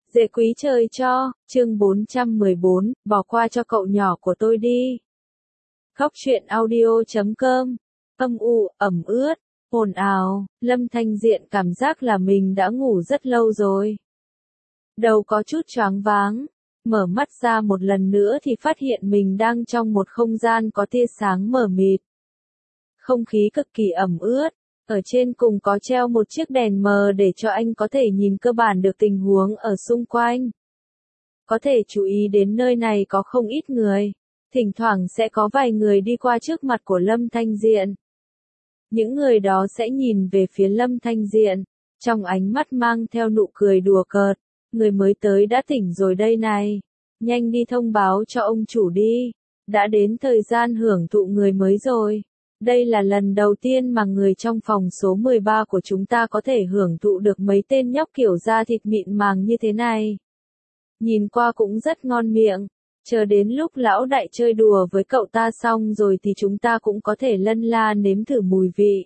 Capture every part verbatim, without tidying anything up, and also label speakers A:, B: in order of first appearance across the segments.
A: Dễ quý trời cho, chương bốn trăm mười bốn, bỏ qua cho cậu nhỏ của tôi đi. Khóc chuyện audio chấm com, âm u, ẩm ướt, ồn ào, Lâm Thanh Diện cảm giác là mình đã ngủ rất lâu rồi. Đầu có chút choáng váng, mở mắt ra một lần nữa thì phát hiện mình đang trong một không gian có tia sáng mờ mịt. Không khí cực kỳ ẩm ướt. Ở trên cùng có treo một chiếc đèn mờ để cho anh có thể nhìn cơ bản được tình huống ở xung quanh. Có thể chú ý đến nơi này có không ít người. Thỉnh thoảng sẽ có vài người đi qua trước mặt của Lâm Thanh Diện. Những người đó sẽ nhìn về phía Lâm Thanh Diện, trong ánh mắt mang theo nụ cười đùa cợt. Người mới tới đã tỉnh rồi đây này. Nhanh đi thông báo cho ông chủ đi. Đã đến thời gian hưởng thụ người mới rồi. Đây là lần đầu tiên mà người trong phòng số mười ba của chúng ta có thể hưởng thụ được mấy tên nhóc kiểu da thịt mịn màng như thế này. Nhìn qua cũng rất ngon miệng. Chờ đến lúc lão đại chơi đùa với cậu ta xong rồi thì chúng ta cũng có thể lân la nếm thử mùi vị.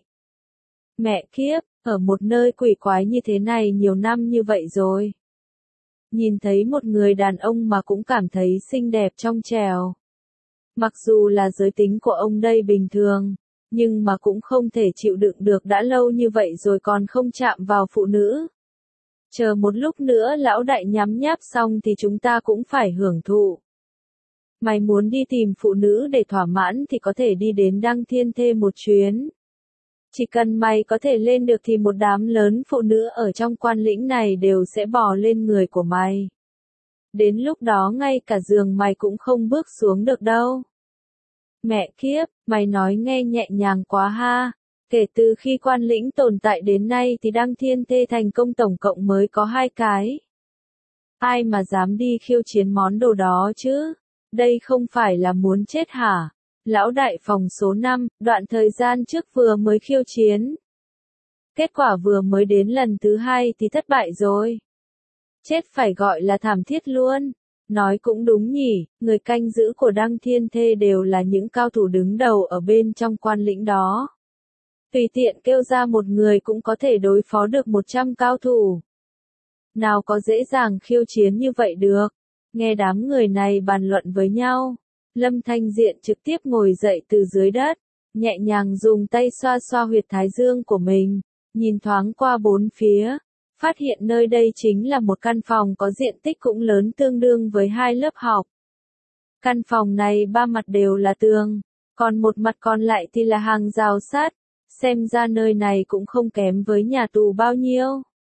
A: Mẹ kiếp, ở một nơi quỷ quái như thế này nhiều năm như vậy rồi. Nhìn thấy một người đàn ông mà cũng cảm thấy xinh đẹp trong trẻo. Mặc dù là giới tính của ông đây bình thường, nhưng mà cũng không thể chịu đựng được đã lâu như vậy rồi còn không chạm vào phụ nữ. Chờ một lúc nữa lão đại nhắm nháp xong thì chúng ta cũng phải hưởng thụ. Mày muốn đi tìm phụ nữ để thỏa mãn thì có thể đi đến Đăng Thiên Thê một chuyến. Chỉ cần mày có thể lên được thì một đám lớn phụ nữ ở trong quan lĩnh này đều sẽ bò lên người của mày. Đến lúc đó ngay cả giường mày cũng không bước xuống được đâu. Mẹ kiếp, mày nói nghe nhẹ nhàng quá ha. Kể từ khi quan lĩnh tồn tại đến nay thì Đăng Thiên Thê thành công tổng cộng mới có hai cái. Ai mà dám đi khiêu chiến món đồ đó chứ? Đây không phải là muốn chết hả? Lão đại phòng số năm, đoạn thời gian trước vừa mới khiêu chiến. Kết quả vừa mới đến lần thứ hai thì thất bại rồi. Chết phải gọi là thảm thiết luôn. Nói cũng đúng nhỉ, người canh giữ của Đăng Thiên Thê đều là những cao thủ đứng đầu ở bên trong quan lĩnh đó. Tùy tiện kêu ra một người cũng có thể đối phó được một trăm cao thủ. Nào có dễ dàng khiêu chiến như vậy được. Nghe đám người này bàn luận với nhau. Lâm Thanh Diện trực tiếp ngồi dậy từ dưới đất, nhẹ nhàng dùng tay xoa xoa huyệt thái dương của mình, nhìn thoáng qua bốn phía. Phát hiện nơi đây chính là một căn phòng có diện tích cũng lớn tương đương với hai lớp học. Căn phòng này ba mặt đều là tường, còn một mặt còn lại thì là hàng rào sắt, xem ra nơi này cũng không kém với nhà tù bao nhiêu.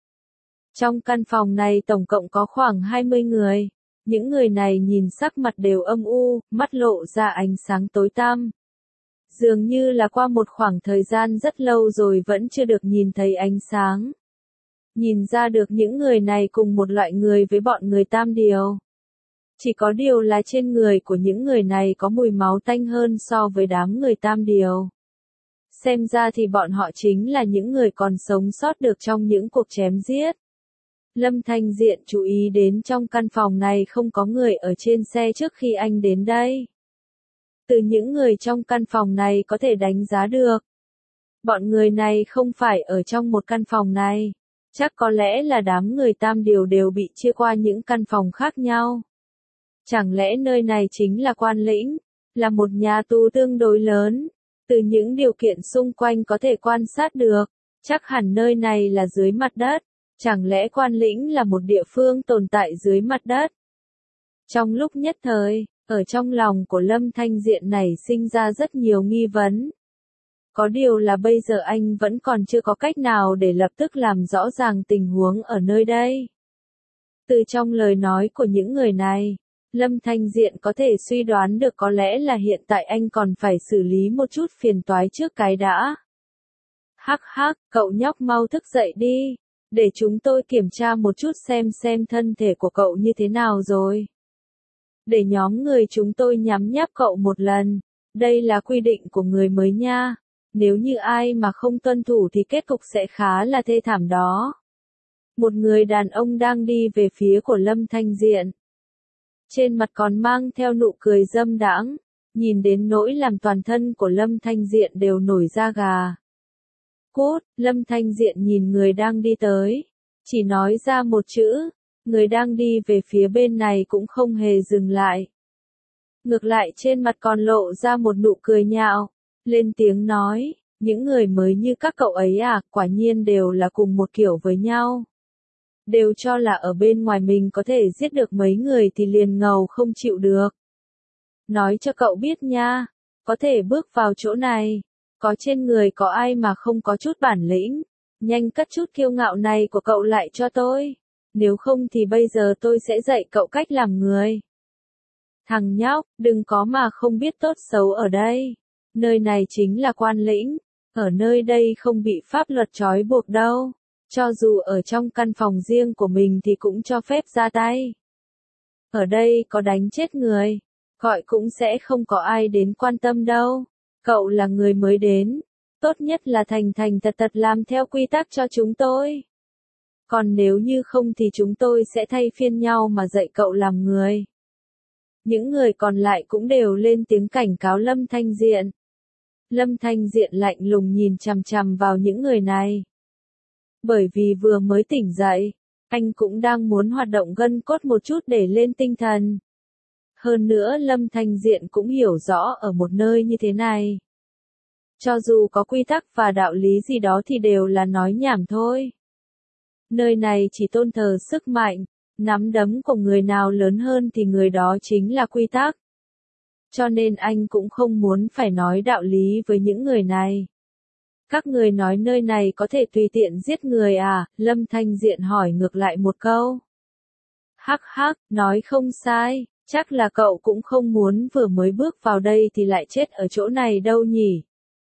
A: Trong căn phòng này tổng cộng có khoảng hai mươi người, những người này nhìn sắc mặt đều âm u, mắt lộ ra ánh sáng tối tăm. Dường như là qua một khoảng thời gian rất lâu rồi vẫn chưa được nhìn thấy ánh sáng. Nhìn ra được những người này cùng một loại người với bọn người Tam Điều. Chỉ có điều là trên người của những người này có mùi máu tanh hơn so với đám người Tam Điều. Xem ra thì bọn họ chính là những người còn sống sót được trong những cuộc chém giết. Lâm Thanh Diện chú ý đến trong căn phòng này không có người ở trên xe trước khi anh đến đây. Từ những người trong căn phòng này có thể đánh giá được. Bọn người này không phải ở trong một căn phòng này. Chắc có lẽ là đám người Tam Điều đều bị chia qua những căn phòng khác nhau. Chẳng lẽ nơi này chính là quan lĩnh, là một nhà tù tương đối lớn. Từ những điều kiện xung quanh có thể quan sát được, chắc hẳn nơi này là dưới mặt đất. Chẳng lẽ quan lĩnh là một địa phương tồn tại dưới mặt đất? Trong lúc nhất thời, ở trong lòng của Lâm Thanh Diện này sinh ra rất nhiều nghi vấn. Có điều là bây giờ anh vẫn còn chưa có cách nào để lập tức làm rõ ràng tình huống ở nơi đây. Từ trong lời nói của những người này, Lâm Thanh Diện có thể suy đoán được có lẽ là hiện tại anh còn phải xử lý một chút phiền toái trước cái đã. Hắc hắc, cậu nhóc mau thức dậy đi, để chúng tôi kiểm tra một chút xem xem thân thể của cậu như thế nào rồi. Để nhóm người chúng tôi nhắm nháp cậu một lần, đây là quy định của người mới nha. Nếu như ai mà không tuân thủ thì kết cục sẽ khá là thê thảm đó. Một người đàn ông đang đi về phía của Lâm Thanh Diện. Trên mặt còn mang theo nụ cười dâm đãng, nhìn đến nỗi làm toàn thân của Lâm Thanh Diện đều nổi da gà. Cút, Lâm Thanh Diện nhìn người đang đi tới, chỉ nói ra một chữ, Người đang đi về phía bên này cũng không hề dừng lại. Ngược lại trên mặt còn lộ ra một nụ cười nhạo, lên tiếng nói, những người mới như các cậu ấy à, quả nhiên đều là cùng một kiểu với nhau. Đều cho là ở bên ngoài mình có thể giết được mấy người thì liền ngầu không chịu được. Nói cho cậu biết nha, có thể bước vào chỗ này, có trên người có ai mà không có chút bản lĩnh, nhanh cất chút kiêu ngạo này của cậu lại cho tôi, nếu không thì bây giờ tôi sẽ dạy cậu cách làm người. Thằng nhóc, đừng có mà không biết tốt xấu ở đây, nơi này chính là quan lĩnh, ở nơi đây không bị pháp luật trói buộc đâu, cho dù ở trong căn phòng riêng của mình thì cũng cho phép ra tay. Ở đây có đánh chết người, gọi cũng sẽ không có ai đến quan tâm đâu, cậu là người mới đến, tốt nhất là thành thành thật thật làm theo quy tắc cho chúng tôi. Còn nếu như không thì chúng tôi sẽ thay phiên nhau mà dạy cậu làm người. Những người còn lại cũng đều lên tiếng cảnh cáo Lâm Thanh Diện. Lâm Thanh Diện lạnh lùng nhìn chằm chằm vào những người này. Bởi vì vừa mới tỉnh dậy, anh cũng đang muốn hoạt động gân cốt một chút để lên tinh thần. Hơn nữa Lâm Thanh Diện cũng hiểu rõ ở một nơi như thế này. Cho dù có quy tắc và đạo lý gì đó thì đều là nói nhảm thôi. Nơi này chỉ tôn thờ sức mạnh, nắm đấm của người nào lớn hơn thì người đó chính là quy tắc. Cho nên anh cũng không muốn phải nói đạo lý với những người này. Các người nói nơi này có thể tùy tiện giết người à? Lâm Thanh Diện hỏi ngược lại một câu. Hắc hắc, nói không sai, chắc là cậu cũng không muốn vừa mới bước vào đây thì lại chết ở chỗ này đâu nhỉ.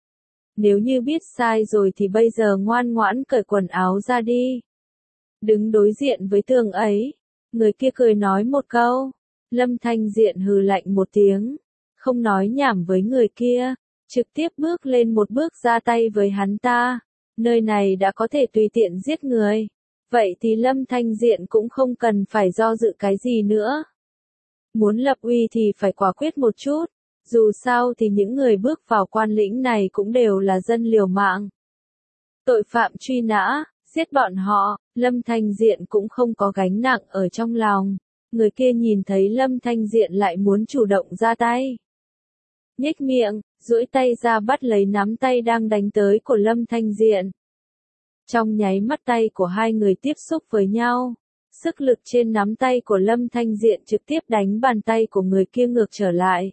A: Nếu như biết sai rồi thì bây giờ ngoan ngoãn cởi quần áo ra đi. Đứng đối diện với tường ấy, người kia cười nói một câu. Lâm Thanh Diện hừ lạnh một tiếng, không nói nhảm với người kia, trực tiếp bước lên một bước ra tay với hắn ta. Nơi này đã có thể tùy tiện giết người, vậy thì Lâm Thanh Diện cũng không cần phải do dự cái gì nữa. Muốn lập uy thì phải quả quyết một chút, dù sao thì những người bước vào quan lĩnh này cũng đều là dân liều mạng. Tội phạm truy nã, giết bọn họ, Lâm Thanh Diện cũng không có gánh nặng ở trong lòng. Người kia nhìn thấy Lâm Thanh Diện lại muốn chủ động ra tay. Nhếch miệng, duỗi tay ra bắt lấy nắm tay đang đánh tới của Lâm Thanh Diện. Trong nháy mắt tay của hai người tiếp xúc với nhau, sức lực trên nắm tay của Lâm Thanh Diện trực tiếp đánh bàn tay của người kia ngược trở lại.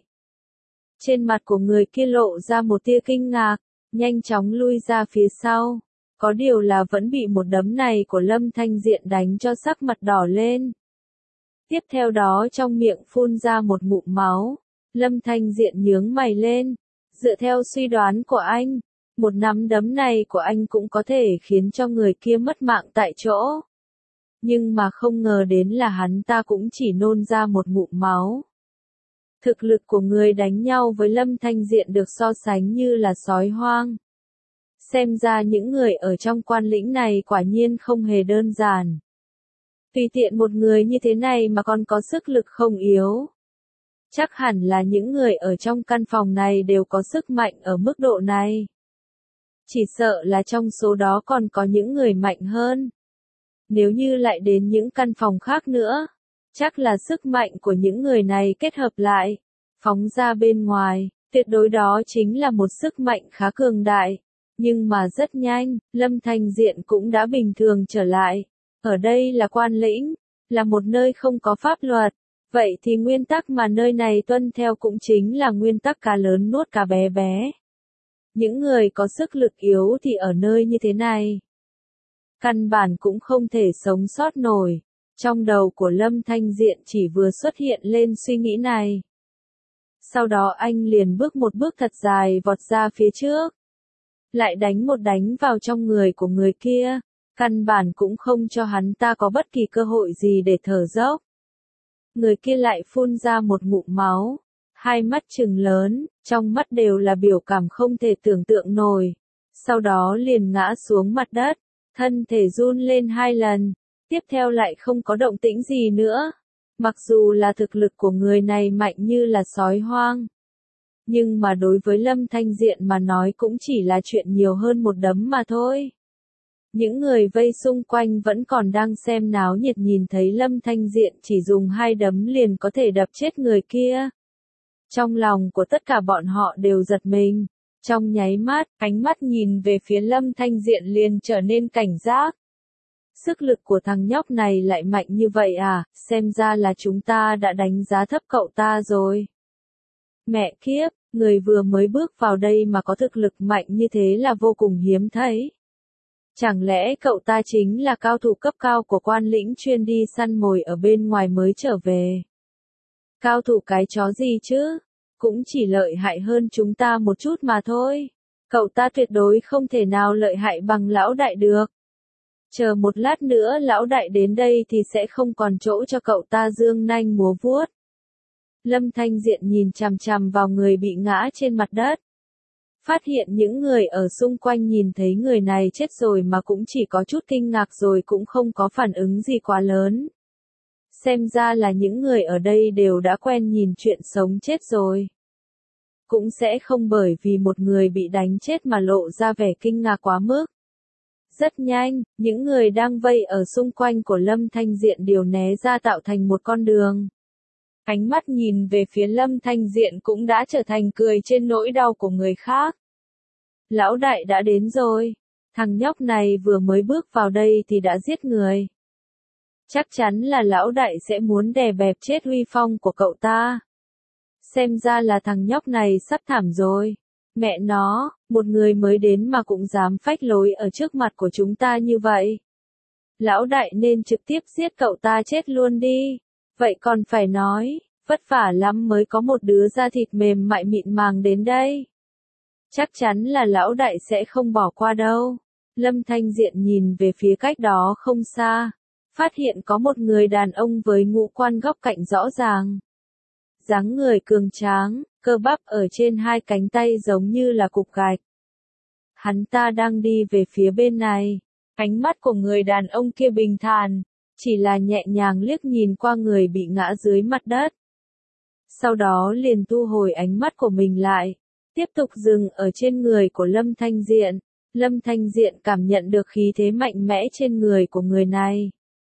A: Trên mặt của người kia lộ ra một tia kinh ngạc, nhanh chóng lui ra phía sau. Có điều là vẫn bị một đấm này của Lâm Thanh Diện đánh cho sắc mặt đỏ lên. Tiếp theo đó trong miệng phun ra một ngụm máu. Lâm Thanh Diện nhướng mày lên. Dựa theo suy đoán của anh, một nắm đấm này của anh cũng có thể khiến cho người kia mất mạng tại chỗ. Nhưng mà không ngờ đến là hắn ta cũng chỉ nôn ra một ngụm máu. Thực lực của người đánh nhau với Lâm Thanh Diện được so sánh như là sói hoang. Xem ra những người ở trong quan lĩnh này quả nhiên không hề đơn giản. Tùy tiện một người như thế này mà còn có sức lực không yếu. Chắc hẳn là những người ở trong căn phòng này đều có sức mạnh ở mức độ này. Chỉ sợ là trong số đó còn có những người mạnh hơn. Nếu như lại đến những căn phòng khác nữa, chắc là sức mạnh của những người này kết hợp lại, phóng ra bên ngoài, tuyệt đối đó chính là một sức mạnh khá cường đại. Nhưng mà rất nhanh, Lâm Thanh Diện cũng đã bình thường trở lại. Ở đây là quan lĩnh, là một nơi không có pháp luật. Vậy thì nguyên tắc mà nơi này tuân theo cũng chính là nguyên tắc cá lớn nuốt cá bé bé. Những người có sức lực yếu thì ở nơi như thế này, căn bản cũng không thể sống sót nổi. Trong đầu của Lâm Thanh Diện chỉ vừa xuất hiện lên suy nghĩ này. Sau đó anh liền bước một bước thật dài vọt ra phía trước. Lại đánh một đánh vào trong người của người kia, căn bản cũng không cho hắn ta có bất kỳ cơ hội gì để thở dốc. Người kia lại phun ra một ngụm máu, hai mắt trừng lớn, trong mắt đều là biểu cảm không thể tưởng tượng nổi. Sau đó liền ngã xuống mặt đất, thân thể run lên hai lần, tiếp theo lại không có động tĩnh gì nữa. Mặc dù là thực lực của người này mạnh như là sói hoang, nhưng mà đối với Lâm Thanh Diện mà nói cũng chỉ là chuyện nhiều hơn một đấm mà thôi. Những người vây xung quanh vẫn còn đang xem náo nhiệt nhìn thấy Lâm Thanh Diện chỉ dùng hai đấm liền có thể đập chết người kia. Trong lòng của tất cả bọn họ đều giật mình. Trong nháy mắt, ánh mắt nhìn về phía Lâm Thanh Diện liền trở nên cảnh giác. Sức lực của thằng nhóc này lại mạnh như vậy à, xem ra là chúng ta đã đánh giá thấp cậu ta rồi. Mẹ kiếp, người vừa mới bước vào đây mà có thực lực mạnh như thế là vô cùng hiếm thấy. Chẳng lẽ cậu ta chính là cao thủ cấp cao của quan lĩnh chuyên đi săn mồi ở bên ngoài mới trở về? Cao thủ cái chó gì chứ? Cũng chỉ lợi hại hơn chúng ta một chút mà thôi. Cậu ta tuyệt đối không thể nào lợi hại bằng lão đại được. Chờ một lát nữa lão đại đến đây thì sẽ không còn chỗ cho cậu ta dương nanh múa vuốt. Lâm Thanh Diện nhìn chằm chằm vào người bị ngã trên mặt đất. Phát hiện những người ở xung quanh nhìn thấy người này chết rồi mà cũng chỉ có chút kinh ngạc rồi cũng không có phản ứng gì quá lớn. Xem ra là những người ở đây đều đã quen nhìn chuyện sống chết rồi. Cũng sẽ không bởi vì một người bị đánh chết mà lộ ra vẻ kinh ngạc quá mức. Rất nhanh, những người đang vây ở xung quanh của Lâm Thanh Diện đều né ra tạo thành một con đường. Ánh mắt nhìn về phía Lâm Thanh Diện cũng đã trở thành cười trên nỗi đau của người khác. Lão đại đã đến rồi. Thằng nhóc này vừa mới bước vào đây thì đã giết người. Chắc chắn là lão đại sẽ muốn đè bẹp chết uy phong của cậu ta. Xem ra là thằng nhóc này sắp thảm rồi. Mẹ nó, một người mới đến mà cũng dám phách lối ở trước mặt của chúng ta như vậy. Lão đại nên trực tiếp giết cậu ta chết luôn đi. Vậy còn phải nói, vất vả lắm mới có một đứa da thịt mềm mại mịn màng đến đây. Chắc chắn là lão đại sẽ không bỏ qua đâu. Lâm Thanh Diện nhìn về phía cách đó không xa. Phát hiện có một người đàn ông với ngũ quan góc cạnh rõ ràng. Dáng người cường tráng, cơ bắp ở trên hai cánh tay giống như là cục gạch. Hắn ta đang đi về phía bên này. Ánh mắt của người đàn ông kia bình thản, chỉ là nhẹ nhàng liếc nhìn qua người bị ngã dưới mặt đất. Sau đó liền thu hồi ánh mắt của mình lại, tiếp tục dừng ở trên người của Lâm Thanh Diện. Lâm Thanh Diện cảm nhận được khí thế mạnh mẽ trên người của người này.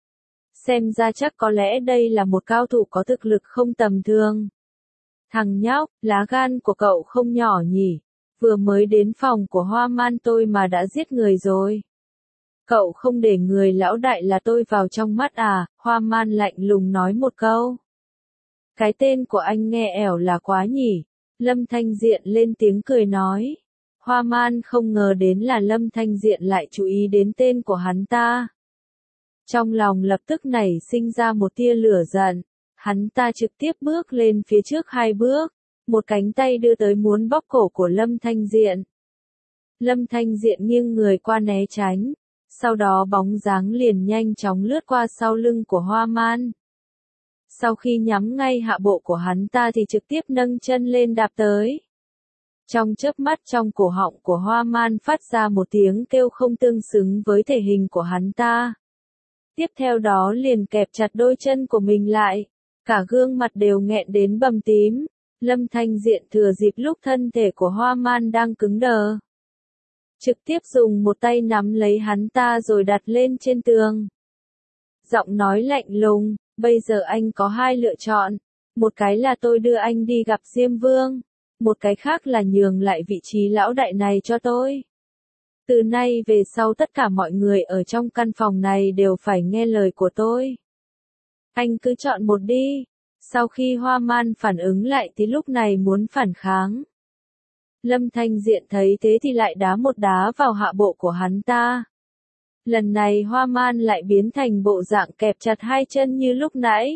A: Xem ra chắc có lẽ đây là một cao thủ có thực lực không tầm thường. Thằng nhóc, lá gan của cậu không nhỏ nhỉ, vừa mới đến phòng của Hoa Man tôi mà đã giết người rồi. Cậu không để người lão đại là tôi vào trong mắt à? Hoa Man lạnh lùng nói một câu. Cái tên của anh nghe ẻo là quá nhỉ. Lâm Thanh Diện lên tiếng cười nói. Hoa Man không ngờ đến là Lâm Thanh Diện lại chú ý đến tên của hắn ta. Trong lòng lập tức nảy sinh ra một tia lửa giận. Hắn ta trực tiếp bước lên phía trước hai bước. Một cánh tay đưa tới muốn bóp cổ của Lâm Thanh Diện. Lâm Thanh Diện nghiêng người qua né tránh. Sau đó bóng dáng liền nhanh chóng lướt qua sau lưng của Hoa Man. Sau khi nhắm ngay hạ bộ của hắn ta thì trực tiếp nâng chân lên đạp tới. Trong chớp mắt trong cổ họng của Hoa Man phát ra một tiếng kêu không tương xứng với thể hình của hắn ta. Tiếp theo đó liền kẹp chặt đôi chân của mình lại. Cả gương mặt đều nghẹn đến bầm tím. Lâm Thanh Diện thừa dịp lúc thân thể của Hoa Man đang cứng đờ. Trực tiếp dùng một tay nắm lấy hắn ta rồi đặt lên trên tường. Giọng nói lạnh lùng, bây giờ anh có hai lựa chọn. Một cái là tôi đưa anh đi gặp Diêm Vương. Một cái khác là nhường lại vị trí lão đại này cho tôi. Từ nay về sau tất cả mọi người ở trong căn phòng này đều phải nghe lời của tôi. Anh cứ chọn một đi. Sau khi Hoa Man phản ứng lại thì lúc này muốn phản kháng. Lâm Thanh Diện thấy thế thì lại đá một đá vào hạ bộ của hắn ta. Lần này Hoa Man lại biến thành bộ dạng kẹp chặt hai chân như lúc nãy.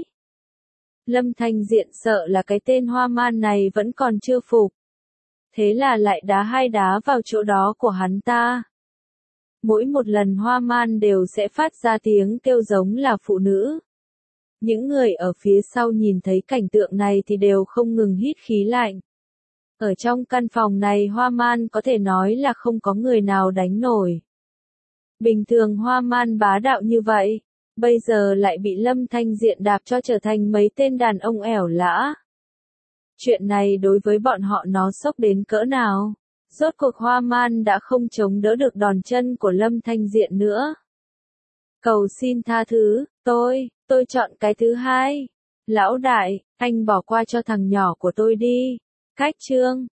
A: Lâm Thanh Diện sợ là cái tên Hoa Man này vẫn còn chưa phục. Thế là lại đá hai đá vào chỗ đó của hắn ta. Mỗi một lần Hoa Man đều sẽ phát ra tiếng kêu giống là phụ nữ. Những người ở phía sau nhìn thấy cảnh tượng này thì đều không ngừng hít khí lạnh. Ở trong căn phòng này Hoa Man có thể nói là không có người nào đánh nổi. Bình thường Hoa Man bá đạo như vậy, bây giờ lại bị Lâm Thanh Diện đạp cho trở thành mấy tên đàn ông ẻo lã. Chuyện này đối với bọn họ nó sốc đến cỡ nào? Rốt cuộc Hoa Man đã không chống đỡ được đòn chân của Lâm Thanh Diện nữa. Cầu xin tha thứ, tôi, tôi chọn cái thứ hai. Lão đại, anh bỏ qua cho thằng nhỏ của tôi đi. Cách chương